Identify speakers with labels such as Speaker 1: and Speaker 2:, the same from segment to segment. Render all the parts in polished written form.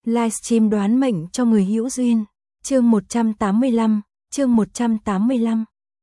Speaker 1: Livestream đoán mệnh cho người hữu duyên. Chương 185, chương 185.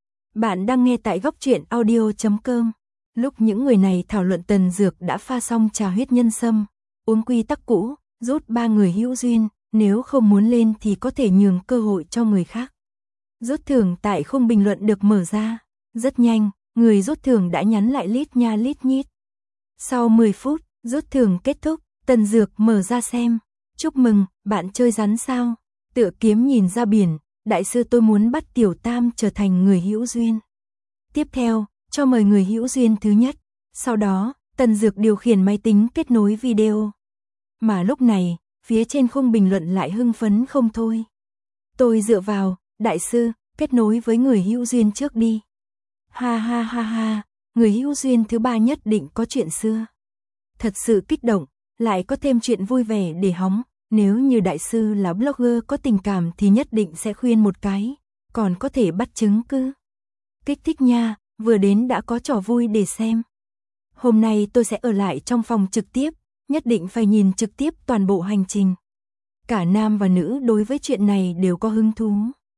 Speaker 1: Bạn đang nghe tại góc truyện audio.com. Lúc những người này thảo luận Tần Dược đã pha xong trà huyết nhân sâm, uống quy tắc cũ, rút 3 người hữu duyên, nếu không muốn lên thì có thể nhường cơ hội cho người khác. Rút thưởng tại khung bình luận được mở ra. Rất nhanh, người rút thưởng đã nhắn lại lít nha lít nhít. Sau 10 phút, rút thưởng kết thúc, Tần Dược mở ra xem. Chúc mừng, bạn chơi rắn sao? Tựa kiếm nhìn ra biển, đại sư tôi muốn bắt Tiểu Tam trở thành người hữu duyên. Tiếp theo, cho mời người hữu duyên thứ nhất. Sau đó, Tần Dược điều khiển máy tính kết nối video. Mà lúc này, phía trên khung bình luận lại hưng phấn không thôi. Tôi dựa vào, đại sư, kết nối với người hữu duyên trước đi. Ha ha ha ha, người hữu duyên thứ 3 nhất định có chuyện xưa. Thật sự kích động, lại có thêm chuyện vui vẻ để hóng. Nếu như đại sư là blogger có tình cảm thì nhất định sẽ khuyên một cái, còn có thể bắt chứng cứ. Kích thích nha, vừa đến đã có trò vui để xem. Hôm nay tôi sẽ ở lại trong phòng trực tiếp, nhất định phải nhìn trực tiếp toàn bộ hành trình. Cả nam và nữ đối với chuyện này đều có hứng thú.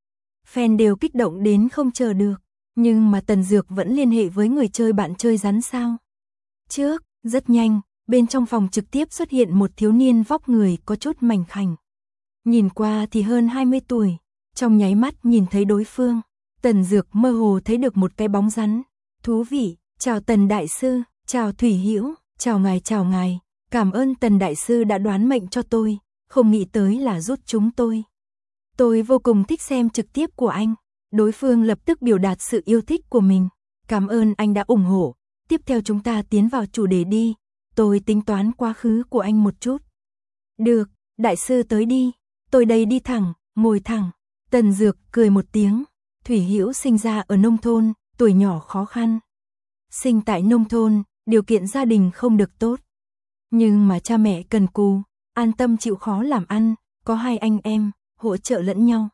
Speaker 1: Fan đều kích động đến không chờ được, nhưng mà Tần Dược vẫn liên hệ với người chơi bạn chơi rắn sao. Trước, rất nhanh, bên trong phòng trực tiếp xuất hiện một thiếu niên vóc người có chút mảnh khảnh. Nhìn qua thì hơn 20 tuổi, trong nháy mắt nhìn thấy đối phương, Tần Dược mơ hồ thấy được một cái bóng rắn. Thú vị, chào Tần Đại Sư, chào Thủy Hữu, chào ngài, cảm ơn Tần Đại Sư đã đoán mệnh cho tôi, không nghĩ tới là giúp chúng tôi. Tôi vô cùng thích xem trực tiếp của anh, đối phương lập tức biểu đạt sự yêu thích của mình. Cảm ơn anh đã ủng hộ, tiếp theo chúng ta tiến vào chủ đề đi. Tôi tính toán quá khứ của anh một chút. Được, đại sư tới đi, tôi đây đi thẳng, ngồi thẳng. Tần Dược cười một tiếng. Thủy Hữu sinh ra ở nông thôn, tuổi nhỏ khó khăn. Sinh tại nông thôn, điều kiện gia đình không được tốt. Nhưng mà cha mẹ cần cù, an tâm chịu khó làm ăn, có 2 anh em, hỗ trợ lẫn nhau.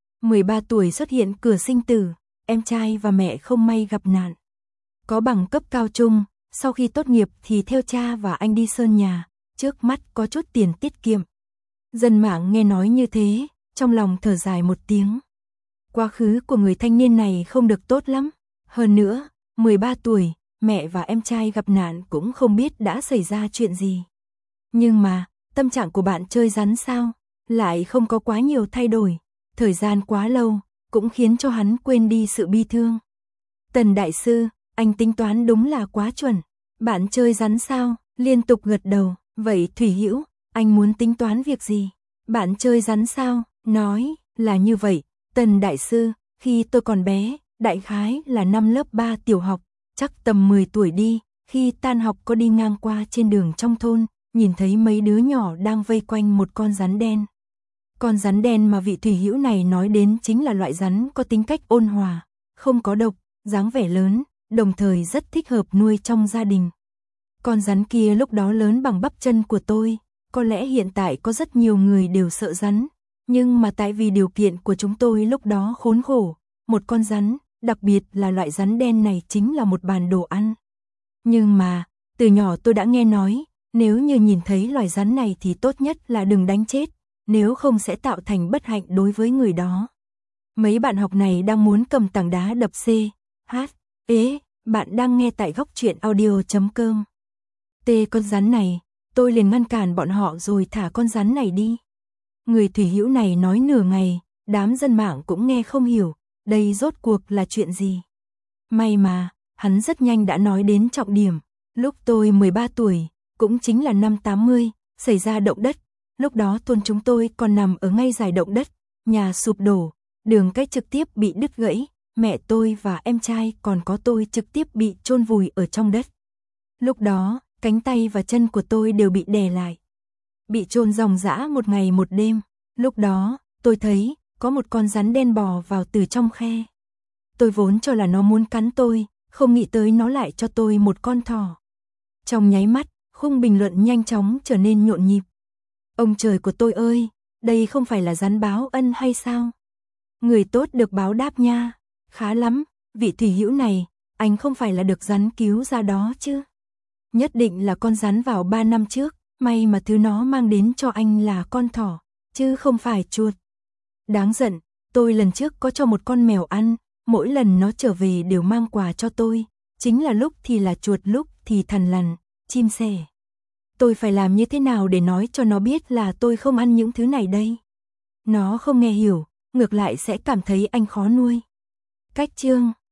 Speaker 1: 13 tuổi xuất hiện cửa sinh tử, em trai và mẹ không may gặp nạn. Có bằng cấp cao trung. Sau khi tốt nghiệp thì theo cha và anh đi sơn nhà, trước mắt có chút tiền tiết kiệm. Dân mạng nghe nói như thế, trong lòng thở dài một tiếng. Quá khứ của người thanh niên này không được tốt lắm. Hơn nữa, 13 tuổi, mẹ và em trai gặp nạn cũng không biết đã xảy ra chuyện gì. Nhưng mà, tâm trạng của bạn chơi rắn sao, lại không có quá nhiều thay đổi. Thời gian quá lâu, cũng khiến cho hắn quên đi sự bi thương. Tần Đại Sư, anh tính toán đúng là quá chuẩn. Bạn chơi rắn sao? Liên tục gật đầu. Vậy Thủy Hữu, anh muốn tính toán việc gì? Bạn chơi rắn sao? Nói là như vậy. Tần Đại Sư, khi tôi còn bé, đại khái là năm lớp 3 tiểu học, chắc tầm 10 tuổi đi, khi tan học có đi ngang qua trên đường trong thôn, nhìn thấy mấy đứa nhỏ đang vây quanh một con rắn đen. Con rắn đen mà vị Thủy Hữu này nói đến chính là loại rắn có tính cách ôn hòa, không có độc, dáng vẻ lớn, đồng thời rất thích hợp nuôi trong gia đình. Con rắn kia lúc đó lớn bằng bắp chân của tôi, có lẽ hiện tại có rất nhiều người đều sợ rắn, nhưng mà tại vì điều kiện của chúng tôi lúc đó khốn khổ, một con rắn, đặc biệt là loại rắn đen này chính là một bàn đồ ăn. Nhưng mà, từ nhỏ tôi đã nghe nói, nếu như nhìn thấy loài rắn này thì tốt nhất là đừng đánh chết, nếu không sẽ tạo thành bất hạnh đối với người đó. Mấy bạn học này đang muốn cầm tảng đá đập C, H, ế, bạn đang nghe tại góc truyện audio.com. Con rắn này, tôi liền ngăn cản bọn họ rồi thả con rắn này đi. Người Thủy Hữu này nói nửa ngày, đám dân mạng cũng nghe không hiểu, đây rốt cuộc là chuyện gì. May mà, hắn rất nhanh đã nói đến trọng điểm. Lúc tôi 13 tuổi, cũng chính là năm 80, xảy ra động đất. Lúc đó thôn chúng tôi còn nằm ở ngay giải động đất, nhà sụp đổ, đường cách trực tiếp bị đứt gãy, mẹ tôi và em trai còn có tôi trực tiếp bị chôn vùi ở trong đất. Lúc đó, cánh tay và chân của tôi đều bị đè lại. Bị chôn ròng rã một ngày một đêm. Lúc đó, tôi thấy có một con rắn đen bò vào từ trong khe. Tôi vốn cho là nó muốn cắn tôi, không nghĩ tới nó lại cho tôi một con thỏ. Trong nháy mắt, khung bình luận nhanh chóng trở nên nhộn nhịp. Ông trời của tôi ơi, đây không phải là rắn báo ân hay sao? Người tốt được báo đáp nha. Khá lắm, vị Thủy Hữu này, anh không phải là được rắn cứu ra đó chứ? Nhất định là con rắn vào 3 năm trước, May mà thứ nó mang đến cho anh là con thỏ, chứ không phải chuột. Đáng giận, tôi lần trước có cho một con mèo ăn, mỗi lần nó trở về đều mang quà cho tôi, chính là lúc thì là chuột lúc thì thằn lằn, chim sẻ. Tôi phải làm như thế nào để nói cho nó biết là tôi không ăn những thứ này đây? Nó không nghe hiểu, ngược lại sẽ cảm thấy anh khó nuôi. Cách chương